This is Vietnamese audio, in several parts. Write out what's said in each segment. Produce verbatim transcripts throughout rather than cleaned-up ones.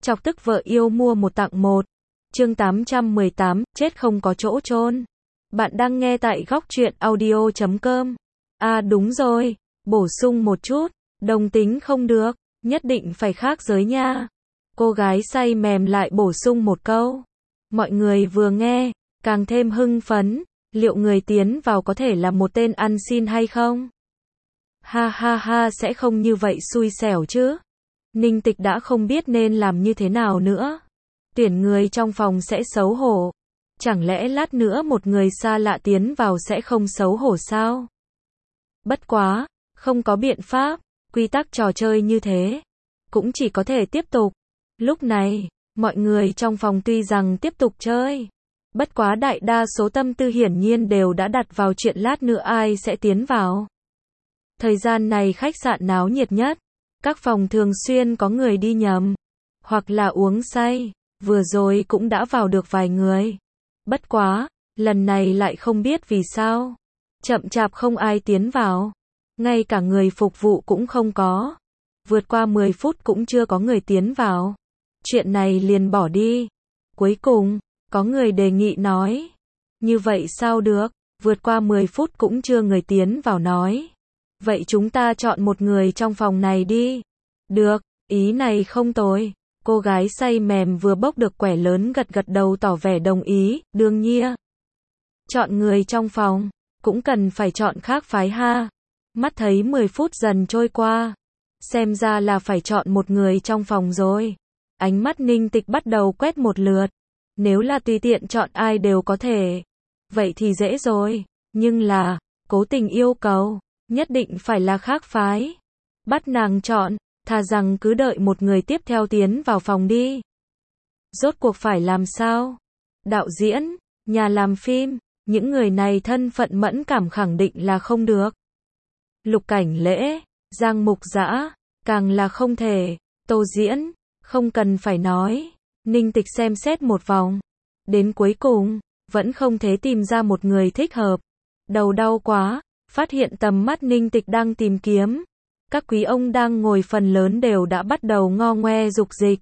Chọc tức vợ yêu mua một tặng một. Chương tám trăm mười tám, chết không có chỗ chôn. Bạn đang nghe tại góc truyện audio chấm com. À đúng rồi, bổ sung một chút, đồng tính không được, nhất định phải khác giới nha. Cô gái say mềm lại bổ sung một câu. Mọi người vừa nghe, càng thêm hưng phấn, liệu người tiến vào có thể là một tên ăn xin hay không? Ha ha ha, sẽ không như vậy xui xẻo chứ. Ninh Tịch đã không biết nên làm như thế nào nữa. Tuyển người trong phòng sẽ xấu hổ. Chẳng lẽ lát nữa một người xa lạ tiến vào sẽ không xấu hổ sao? Bất quá, không có biện pháp, quy tắc trò chơi như thế. Cũng chỉ có thể tiếp tục. Lúc này, mọi người trong phòng tuy rằng tiếp tục chơi. Bất quá đại đa số tâm tư hiển nhiên đều đã đặt vào chuyện lát nữa ai sẽ tiến vào. Thời gian này khách sạn náo nhiệt nhất. Các phòng thường xuyên có người đi nhầm. Hoặc là uống say. Vừa rồi cũng đã vào được vài người. Bất quá, lần này lại không biết vì sao. Chậm chạp không ai tiến vào. Ngay cả người phục vụ cũng không có. Vượt qua mười phút cũng chưa có người tiến vào. Chuyện này liền bỏ đi. Cuối cùng, có người đề nghị nói. Như vậy sao được, vượt qua mười phút cũng chưa người tiến vào nói. Vậy chúng ta chọn một người trong phòng này đi. Được, ý này không tồi. Cô gái say mềm vừa bốc được quẻ lớn gật gật đầu tỏ vẻ đồng ý, đương nhiên. Chọn người trong phòng, cũng cần phải chọn khác phái ha. Mắt thấy mười phút dần trôi qua. Xem ra là phải chọn một người trong phòng rồi. Ánh mắt Ninh Tịch bắt đầu quét một lượt. Nếu là tùy tiện chọn ai đều có thể. Vậy thì dễ rồi. Nhưng là, cố tình yêu cầu, nhất định phải là khác phái. Bắt nàng chọn, thà rằng cứ đợi một người tiếp theo tiến vào phòng đi. Rốt cuộc phải làm sao? Đạo diễn, nhà làm phim, những người này thân phận mẫn cảm khẳng định là không được. Lục Cảnh Lễ, Giang Mục Dã, càng là không thể. Tô Diễn, không cần phải nói. Ninh Tịch xem xét một vòng. Đến cuối cùng, vẫn không thể tìm ra một người thích hợp. Đầu đau quá, phát hiện tầm mắt Ninh Tịch đang tìm kiếm. Các quý ông đang ngồi phần lớn đều đã bắt đầu ngo ngoe dục dịch.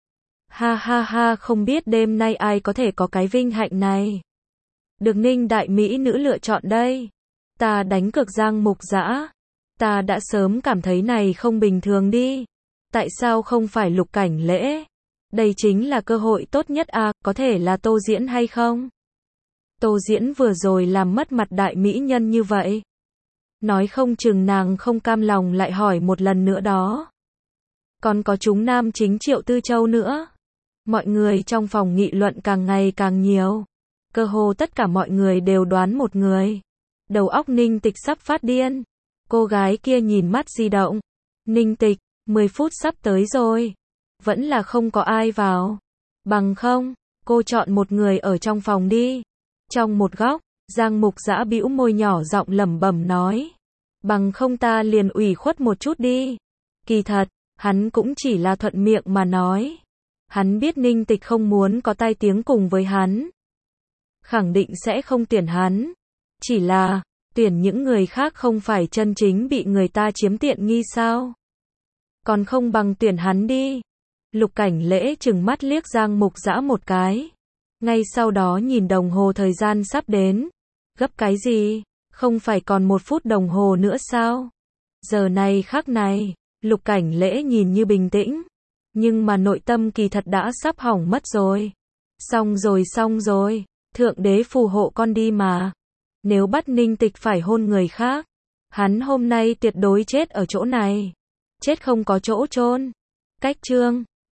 Ha ha ha, không biết đêm nay ai có thể có cái vinh hạnh này. Được Ninh đại mỹ nữ lựa chọn đây. Ta đánh cược Giang Mục Dã. Ta đã sớm cảm thấy này không bình thường đi. Tại sao không phải Lục Cảnh Lễ? Đây chính là cơ hội tốt nhất à, có thể là Tô Diễn hay không? Tô Diễn vừa rồi làm mất mặt đại mỹ nhân như vậy. Nói không chừng nàng không cam lòng lại hỏi một lần nữa đó. Còn có chúng nam chính Triệu Tư Châu nữa. Mọi người trong phòng nghị luận càng ngày càng nhiều. Cơ hồ tất cả mọi người đều đoán một người. Đầu óc Ninh Tịch sắp phát điên. Cô gái kia nhìn mắt di động. Ninh Tịch, mười phút sắp tới rồi. Vẫn là không có ai vào. Bằng không, cô chọn một người ở trong phòng đi. Trong một góc, Giang Mục Dã bĩu môi nhỏ giọng lẩm bẩm nói. Bằng không ta liền ủy khuất một chút đi. Kỳ thật, hắn cũng chỉ là thuận miệng mà nói. Hắn biết Ninh Tịch không muốn có tai tiếng cùng với hắn. Khẳng định sẽ không tuyển hắn. Chỉ là, tuyển những người khác không phải chân chính bị người ta chiếm tiện nghi sao? Còn không bằng tuyển hắn đi. Lục Cảnh Lễ trừng mắt liếc Giang Mục Dã một cái. Ngay sau đó nhìn đồng hồ thời gian sắp đến. Gấp cái gì? Không phải còn một phút đồng hồ nữa sao? Giờ này khắc này, Lục Cảnh Lễ nhìn như bình tĩnh. Nhưng mà nội tâm kỳ thật đã sắp hỏng mất rồi. Xong rồi xong rồi. Thượng đế phù hộ con đi mà. Nếu bắt Ninh Tịch phải hôn người khác, hắn hôm nay tuyệt đối chết ở chỗ này. Chết không có chỗ chôn. Cách chương